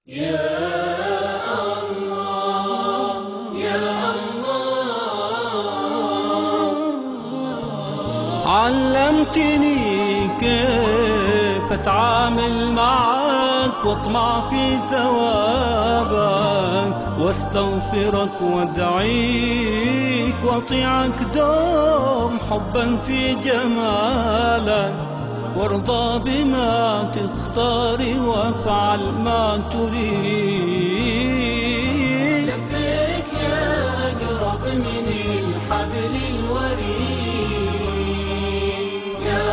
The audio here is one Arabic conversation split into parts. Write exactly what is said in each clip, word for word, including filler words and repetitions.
يا الله يا الله، علمتني كيف اتعامل معك واطمع في ثوابك واستغفرك وادعيك واطيعك دوم حبا في جمالك، وارضى بما تختار وافعل ما تريد. لبيك يا أقرب من الحبل الوريد يا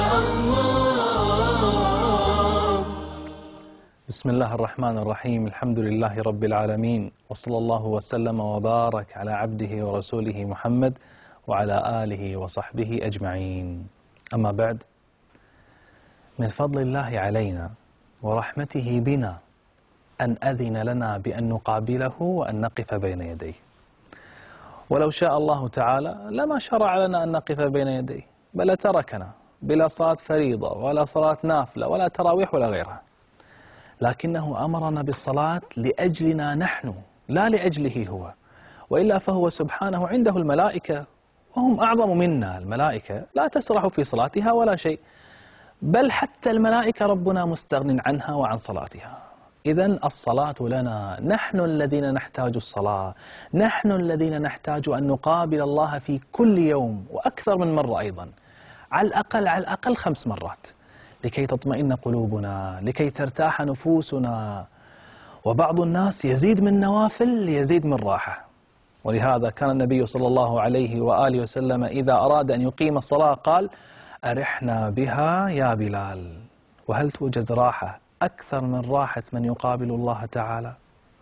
الله. بسم الله الرحمن الرحيم، الحمد لله رب العالمين، وصلى الله وسلم وبارك على عبده ورسوله محمد وعلى آله وصحبه أجمعين. أما بعد، من فضل الله علينا ورحمته بنا أن أذن لنا بأن نقابله وأن نقف بين يديه، ولو شاء الله تعالى لما شرع لنا أن نقف بين يديه، بل تركنا بلا صلاة فريضة ولا صلاة نافلة ولا تراويح ولا غيرها، لكنه أمرنا بالصلاة لأجلنا نحن لا لأجله هو، وإلا فهو سبحانه عنده الملائكة وهم أعظم منا. الملائكة لا تسرح في صلاتها ولا شيء، بل حتى الملائكة ربنا مستغن عنها وعن صلاتها. إذن الصلاة لنا، نحن الذين نحتاج الصلاة، نحن الذين نحتاج أن نقابل الله في كل يوم وأكثر من مرة أيضا، على الأقل على الأقل خمس مرات، لكي تطمئن قلوبنا، لكي ترتاح نفوسنا. وبعض الناس يزيد من نوافل ليزيد من راحة، ولهذا كان النبي صلى الله عليه وآله وسلم إذا أراد أن يقيم الصلاة قال: أرحنا بها يا بلال. وهل توجد راحة أكثر من راحة من يقابل الله تعالى؟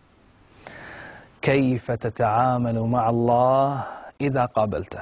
كيف تتعامل مع الله إذا قابلته؟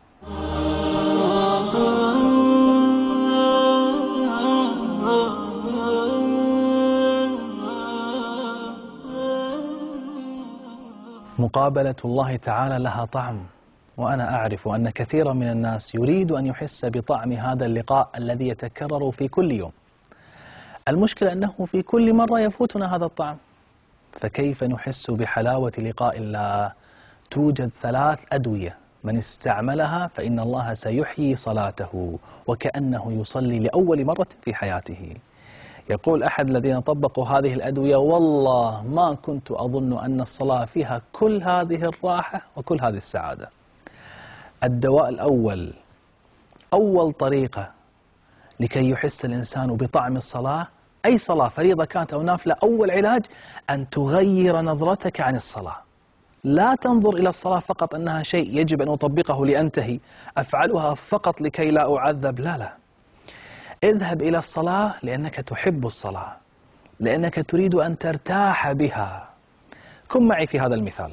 مقابلة الله تعالى لها طعم، وأنا أعرف أن كثيرا من الناس يريد أن يحس بطعم هذا اللقاء الذي يتكرر في كل يوم. المشكلة أنه في كل مرة يفوتنا هذا الطعم، فكيف نحس بحلاوة لقاء الله؟ توجد ثلاث أدوية من استعملها فإن الله سيحيي صلاته وكأنه يصلي لأول مرة في حياته. يقول أحد الذين طبقوا هذه الأدوية: والله ما كنت أظن أن الصلاة فيها كل هذه الراحة وكل هذه السعادة. الدواء الأول، أول طريقة لكي يحس الإنسان بطعم الصلاة، أي صلاة فريضة كانت أو نافلة، أول علاج أن تغير نظرتك عن الصلاة. لا تنظر إلى الصلاة فقط أنها شيء يجب أن أطبقه لأنتهي، أفعلها فقط لكي لا أعذب، لا لا. اذهب إلى الصلاة لأنك تحب الصلاة، لأنك تريد أن ترتاح بها. كن معي في هذا المثال.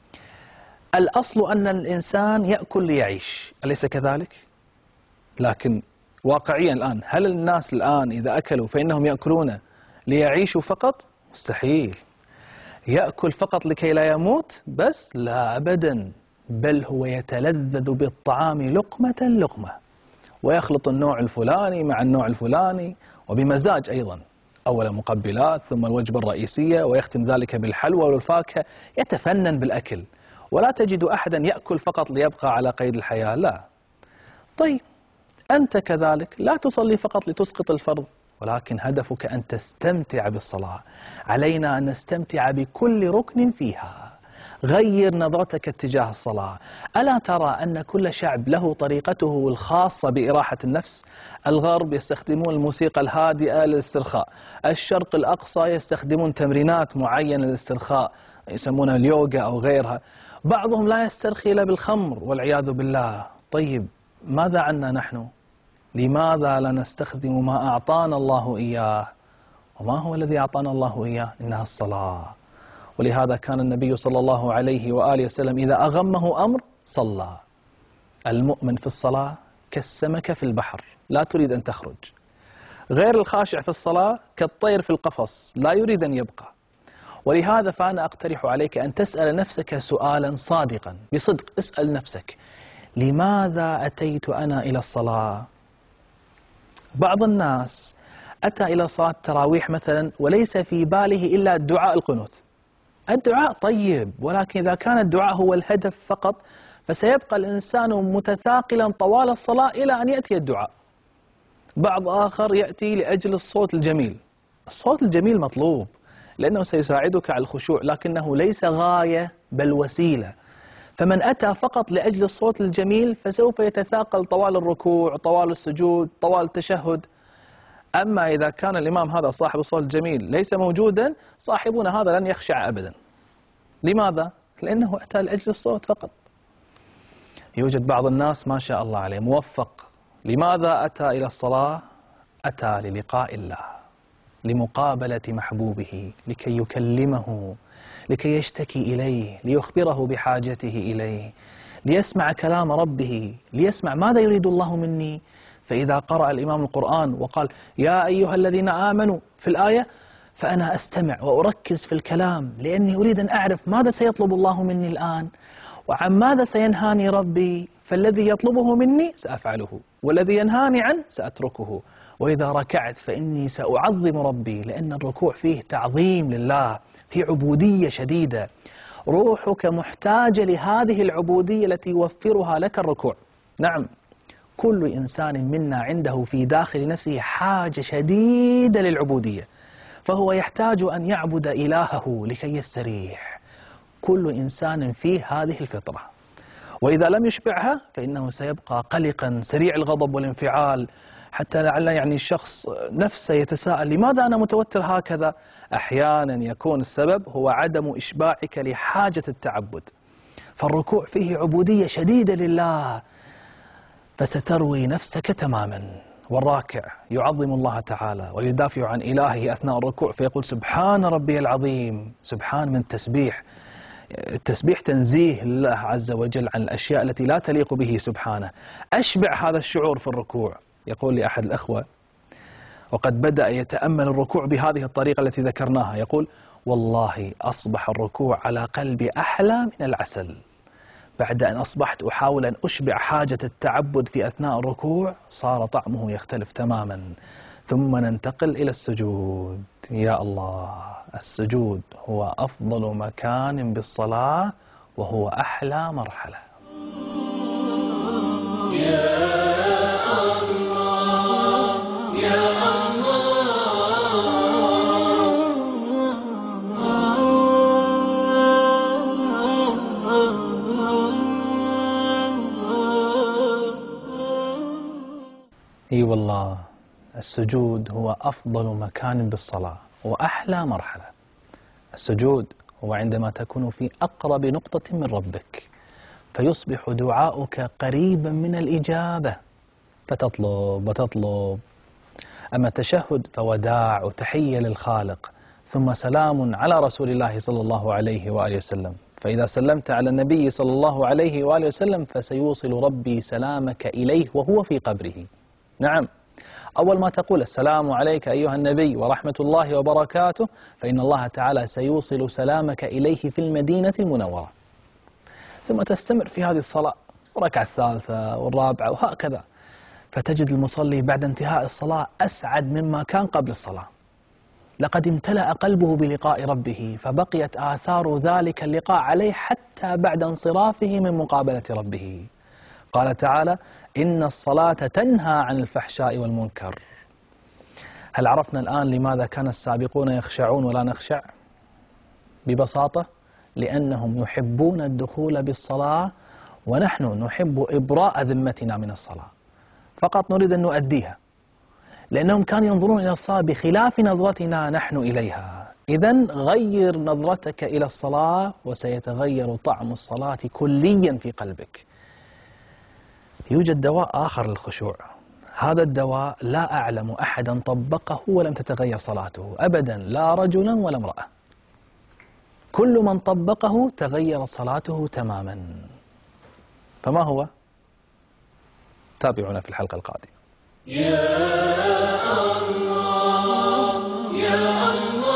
الأصل أن الإنسان يأكل ليعيش، أليس كذلك؟ لكن واقعيا الآن، هل الناس الآن إذا أكلوا فإنهم يأكلون ليعيشوا فقط؟ مستحيل. يأكل فقط لكي لا يموت بس؟ لا أبدا، بل هو يتلذذ بالطعام لقمة لقمة، ويخلط النوع الفلاني مع النوع الفلاني وبمزاج أيضا، أولا مقبلات ثم الوجبة الرئيسية ويختم ذلك بالحلوى والفاكهة. يتفنن بالأكل، ولا تجد أحدا يأكل فقط ليبقى على قيد الحياة، لا. طيب أنت كذلك لا تصلي فقط لتسقط الفرض، ولكن هدفك أن تستمتع بالصلاة. علينا أن نستمتع بكل ركن فيها. غير نظرتك اتجاه الصلاة. ألا ترى أن كل شعب له طريقته الخاصة بإراحة النفس؟ الغرب يستخدمون الموسيقى الهادئة للاسترخاء، الشرق الأقصى يستخدمون تمرينات معينة للاسترخاء يسمونها اليوغا أو غيرها، بعضهم لا يسترخي إلا بالخمر والعياذ بالله. طيب ماذا عنا نحن؟ لماذا لا نستخدم ما أعطانا الله إياه؟ وما هو الذي أعطانا الله إياه؟ إنها الصلاة. ولهذا كان النبي صلى الله عليه وآله وسلم إذا أغمه أمر صلى. المؤمن في الصلاة كالسمكة في البحر، لا تريد أن تخرج. غير الخاشع في الصلاة كالطير في القفص، لا يريد أن يبقى. ولهذا فأنا أقترح عليك أن تسأل نفسك سؤالا صادقا بصدق. اسأل نفسك: لماذا أتيت أنا إلى الصلاة؟ بعض الناس أتى إلى صلاة التراويح مثلا وليس في باله إلا الدعاء القنوت. الدعاء طيب، ولكن إذا كان الدعاء هو الهدف فقط فسيبقى الإنسان متثاقلا طوال الصلاة إلى أن يأتي الدعاء. بعض آخر يأتي لأجل الصوت الجميل. الصوت الجميل مطلوب لأنه سيساعدك على الخشوع، لكنه ليس غاية بل وسيلة. فمن أتى فقط لأجل الصوت الجميل فسوف يتثاقل طوال الركوع، طوال السجود، طوال التشهد. أما إذا كان الإمام هذا صاحب الصوت الجميل ليس موجودا، صاحبنا هذا لن يخشع أبدا. لماذا؟ لأنه أتى لأجل الصوت فقط. يوجد بعض الناس ما شاء الله عليه موفق. لماذا أتى إلى الصلاة؟ أتى للقاء الله، لمقابلة محبوبه، لكي يكلمه، لكي يشتكي إليه، ليخبره بحاجته إليه، ليسمع كلام ربه، ليسمع ماذا يريد الله مني. فإذا قرأ الإمام القرآن وقال يا أيها الذين آمنوا في الآية، فأنا أستمع وأركز في الكلام، لأني أريد أن أعرف ماذا سيطلب الله مني الآن، وعن ماذا سينهاني ربي. فالذي يطلبه مني سأفعله، والذي ينهاني عنه سأتركه. وإذا ركعت فإني سأعظم ربي، لأن الركوع فيه تعظيم لله، في عبودية شديدة. روحك محتاجة لهذه العبودية التي يوفرها لك الركوع. نعم، كل إنسان منا عنده في داخل نفسه حاجة شديدة للعبودية، فهو يحتاج أن يعبد إلهه لكي يستريح. كل إنسان فيه هذه الفطرة، وإذا لم يشبعها فإنه سيبقى قلقا سريع الغضب والانفعال، حتى لعل يعني الشخص نفسه يتساءل لماذا أنا متوتر هكذا. أحيانا يكون السبب هو عدم إشباعك لحاجة التعبد. فالركوع فيه عبودية شديدة لله، فستروي نفسك تماما. والراكع يعظم الله تعالى ويدافع عن إلهه أثناء الركوع، فيقول سبحان ربي العظيم. سبحان من التسبيح. التسبيح تنزيه لله عز وجل عن الأشياء التي لا تليق به سبحانه. أشبع هذا الشعور في الركوع. يقول لي أحد الأخوة وقد بدأ يتأمل الركوع بهذه الطريقة التي ذكرناها، يقول والله أصبح الركوع على قلبي أحلى من العسل. بعد أن أصبحت أحاول أن أشبع حاجة التعبد في أثناء الركوع صار طعمه يختلف تماما. ثم ننتقل إلى السجود. يا الله، السجود هو أفضل مكان بالصلاة وهو أحلى مرحلة. يا الله يا اي والله، السجود هو أفضل مكان بالصلاة وأحلى مرحلة. السجود هو عندما تكون في أقرب نقطة من ربك، فيصبح دعاؤك قريبا من الإجابة، فتطلب وتطلب. أما التشهد فوداع وتحية للخالق، ثم سلام على رسول الله صلى الله عليه وآله وسلم. فإذا سلمت على النبي صلى الله عليه وآله وسلم فسيوصل ربي سلامك إليه وهو في قبره. نعم، أول ما تقول السلام عليك أيها النبي ورحمة الله وبركاته، فإن الله تعالى سيوصل سلامك إليه في المدينة المنورة. ثم تستمر في هذه الصلاة، وركعة الثالثة والرابعة وهكذا، فتجد المصلي بعد انتهاء الصلاة أسعد مما كان قبل الصلاة. لقد امتلأ قلبه بلقاء ربه، فبقيت آثار ذلك اللقاء عليه حتى بعد انصرافه من مقابلة ربه. قال تعالى إن الصلاة تنهى عن الفحشاء والمنكر. هل عرفنا الآن لماذا كان السابقون يخشعون ولا نخشع؟ ببساطة لأنهم يحبون الدخول بالصلاة، ونحن نحب إبراء ذمتنا من الصلاة، فقط نريد أن نؤديها، لأنهم كانوا ينظرون إلى الصلاة بخلاف نظرتنا نحن إليها. إذن غير نظرتك إلى الصلاة وسيتغير طعم الصلاة كليا في قلبك. يوجد دواء آخر للخشوع، هذا الدواء لا أعلم أحدا طبقه ولم تتغير صلاته أبدا، لا رجلا ولا امرأة. كل من طبقه تغيرت صلاته تماما. فما هو؟ تابعونا في الحلقة القادمة. يا الله يا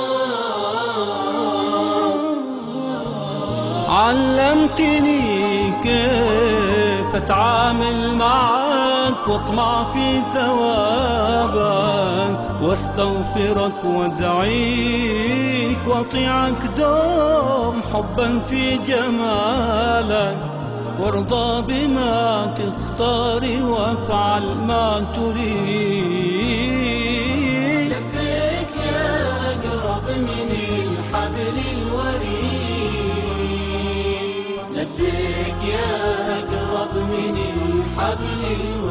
الله، علمتني كيف أتعامل معك واطمع في ثوابك، واستغفرك وادعيك واطيعك دوم حبا في جمالك، وارضى بما تختار وافعل ما تريد. لبيك يا أقرب من الحبل الوريد، لبيك يا أقرب من الحبل الوريد.